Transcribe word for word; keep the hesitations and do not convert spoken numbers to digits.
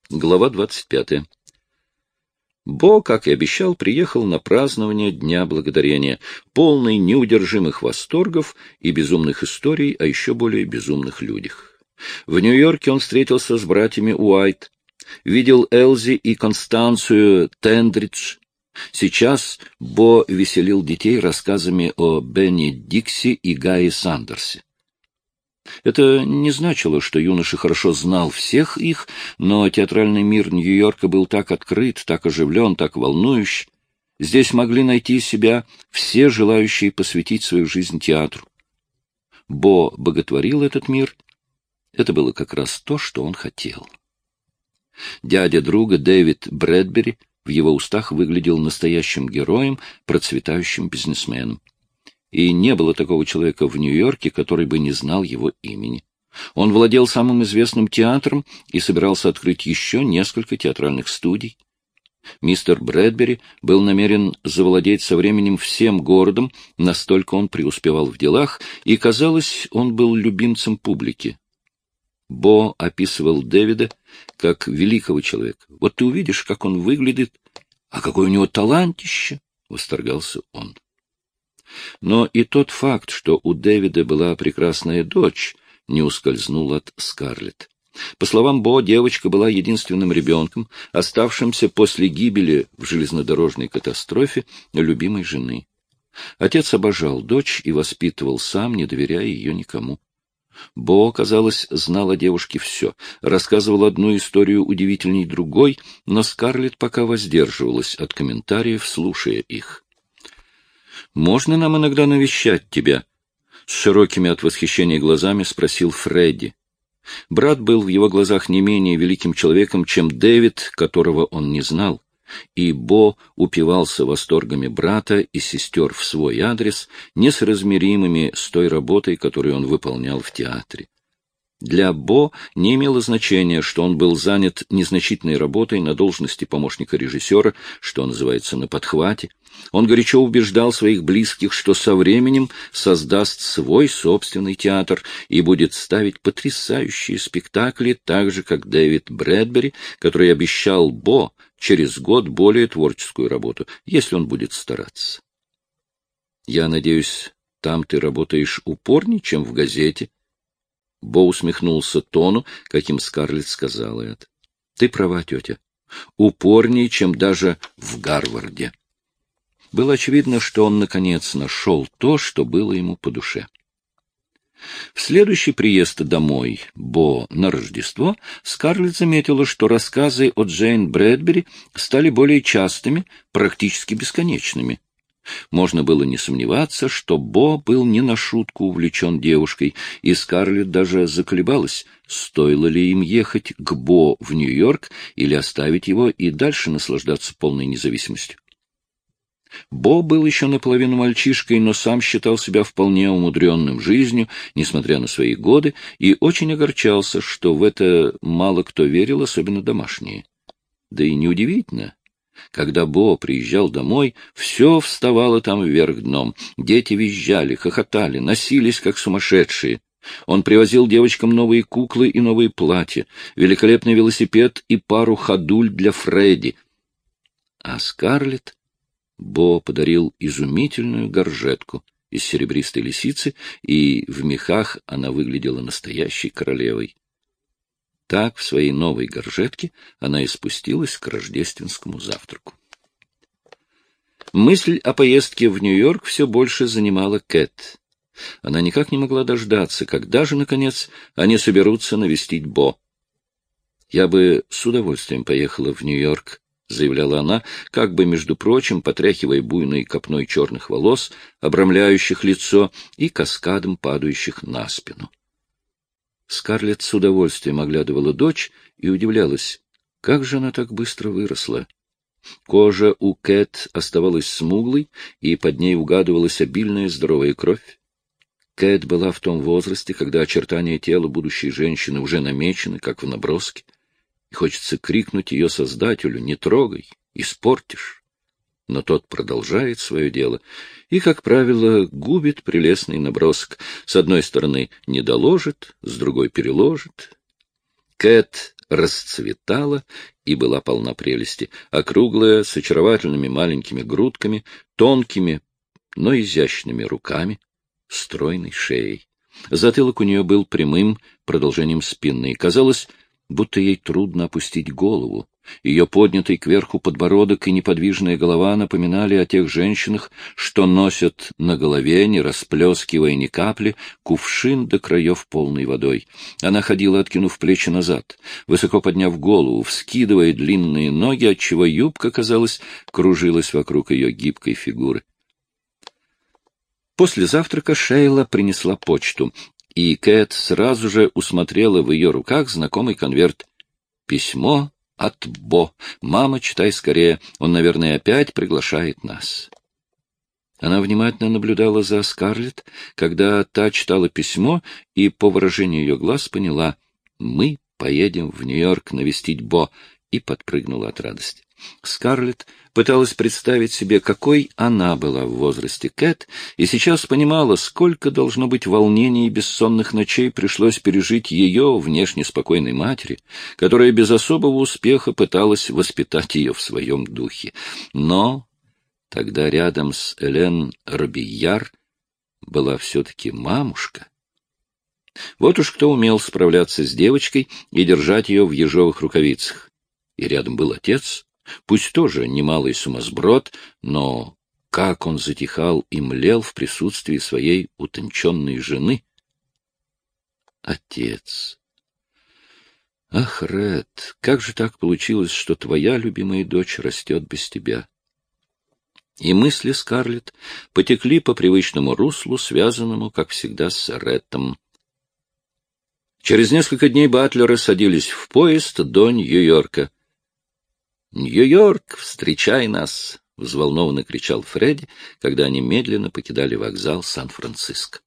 Глава двадцать пятая. Бо, как и обещал, приехал на празднование Дня Благодарения, полный неудержимых восторгов и безумных историй о еще более безумных людях. В Нью-Йорке он встретился с братьями Уайт, видел Элзи и Констанцию Тендридж. Сейчас Бо веселил детей рассказами о Бенни Дикси и Гае Сандерсе. Это не значило, что юноша хорошо знал всех их, но театральный мир Нью-Йорка был так открыт, так оживлен, так волнующий. Здесь могли найти себя все желающие посвятить свою жизнь театру. Бо боготворил этот мир. Это было как раз то, что он хотел. Дядя друга Дэвид Брэдбери в его устах выглядел настоящим героем, процветающим бизнесменом. И не было такого человека в Нью-Йорке, который бы не знал его имени. Он владел самым известным театром и собирался открыть еще несколько театральных студий. Мистер Брэдбери был намерен завладеть со временем всем городом, настолько он преуспевал в делах, и, казалось, он был любимцем публики. Бо описывал Дэвида как великого человека. «Вот ты увидишь, как он выглядит, а какое у него талантище!» — восторгался он. Но и тот факт, что у Дэвида была прекрасная дочь, не ускользнул от Скарлетт. По словам Бо, девочка была единственным ребенком, оставшимся после гибели в железнодорожной катастрофе любимой жены. Отец обожал дочь и воспитывал сам, не доверяя ее никому. Бо, казалось, знал о девушке все, рассказывал одну историю удивительней другой, но Скарлетт пока воздерживалась от комментариев, слушая их. «Можно нам иногда навещать тебя?» — с широкими от восхищения глазами спросил Фредди. Брат был в его глазах не менее великим человеком, чем Дэвид, которого он не знал, и Бо упивался восторгами брата и сестер в свой адрес, несоразмеримыми с той работой, которую он выполнял в театре. Для Бо не имело значения, что он был занят незначительной работой на должности помощника режиссера, что называется, на подхвате. Он горячо убеждал своих близких, что со временем создаст свой собственный театр и будет ставить потрясающие спектакли, так же, как Дэвид Брэдбери, который обещал Бо через год более творческую работу, если он будет стараться. «Я надеюсь, там ты работаешь упорнее, чем в газете?» Бо усмехнулся тону, каким Скарлетт сказала это. — Ты права, тетя. Упорнее, чем даже в Гарварде. Было очевидно, что он, наконец, нашел то, что было ему по душе. В следующий приезд домой Бо на Рождество Скарлетт заметила, что рассказы о Джейн Брэдбери стали более частыми, практически бесконечными. Можно было не сомневаться, что Бо был не на шутку увлечен девушкой, и Скарлетт даже заколебалась, стоило ли им ехать к Бо в Нью-Йорк или оставить его и дальше наслаждаться полной независимостью. Бо был еще наполовину мальчишкой, но сам считал себя вполне умудренным жизнью, несмотря на свои годы, и очень огорчался, что в это мало кто верил, особенно домашние. Да и неудивительно. Когда Бо приезжал домой, все вставало там вверх дном. Дети визжали, хохотали, носились, как сумасшедшие. Он привозил девочкам новые куклы и новые платья, великолепный велосипед и пару ходуль для Фредди. А Скарлетт Бо подарил изумительную горжетку из серебристой лисицы, и в мехах она выглядела настоящей королевой. Так в своей новой горжетке она и спустилась к рождественскому завтраку. Мысль о поездке в Нью-Йорк все больше занимала Кэт. Она никак не могла дождаться, когда же, наконец, они соберутся навестить Бо. «Я бы с удовольствием поехала в Нью-Йорк», — заявляла она, как бы, между прочим, потряхивая буйной копной черных волос, обрамляющих лицо и каскадом падающих на спину. Скарлетт с удовольствием оглядывала дочь и удивлялась, как же она так быстро выросла. Кожа у Кэт оставалась смуглой, и под ней угадывалась обильная здоровая кровь. Кэт была в том возрасте, когда очертания тела будущей женщины уже намечены, как в наброске, и хочется крикнуть ее создателю: «Не трогай, испортишь!» Но тот продолжает свое дело и, как правило, губит прелестный набросок. С одной стороны не доложит, с другой переложит. Кэт расцветала и была полна прелести, округлая, с очаровательными маленькими грудками, тонкими, но изящными руками, стройной шеей. Затылок у нее был прямым продолжением спины, и казалось, будто ей трудно опустить голову. Ее поднятый кверху подбородок и неподвижная голова напоминали о тех женщинах, что носят на голове, не расплескивая ни капли, кувшин до краев полной водой. Она ходила, откинув плечи назад, высоко подняв голову, вскидывая длинные ноги, отчего юбка, казалось, кружилась вокруг ее гибкой фигуры. После завтрака Шейла принесла почту, и Кэт сразу же усмотрела в ее руках знакомый конверт. Письмо от Бо. «Мама, читай скорее. Он, наверное, опять приглашает нас». Она внимательно наблюдала за Скарлетт, когда та читала письмо, и по выражению ее глаз поняла: «Мы поедем в Нью-Йорк навестить Бо», и подпрыгнула от радости. Скарлетт пыталась представить себе, какой она была в возрасте Кэт, и сейчас понимала, сколько, должно быть, волнений и бессонных ночей пришлось пережить ее, внешне спокойной матери, которая без особого успеха пыталась воспитать ее в своем духе. Но тогда рядом с Элен Робийяр была все-таки мамушка. Вот уж кто умел справляться с девочкой и держать ее в ежовых рукавицах. И рядом был отец, пусть тоже немалый сумасброд, но как он затихал и млел в присутствии своей утонченной жены. Отец. Ах, Ред, как же так получилось, что твоя любимая дочь растет без тебя? И мысли Скарлетт потекли по привычному руслу, связанному, как всегда, с Реттом. Через несколько дней батлеры садились в поезд до Нью-Йорка. «Нью-Йорк, встречай нас!» — взволнованно кричал Фредди, когда они медленно покидали вокзал Сан-Франциско.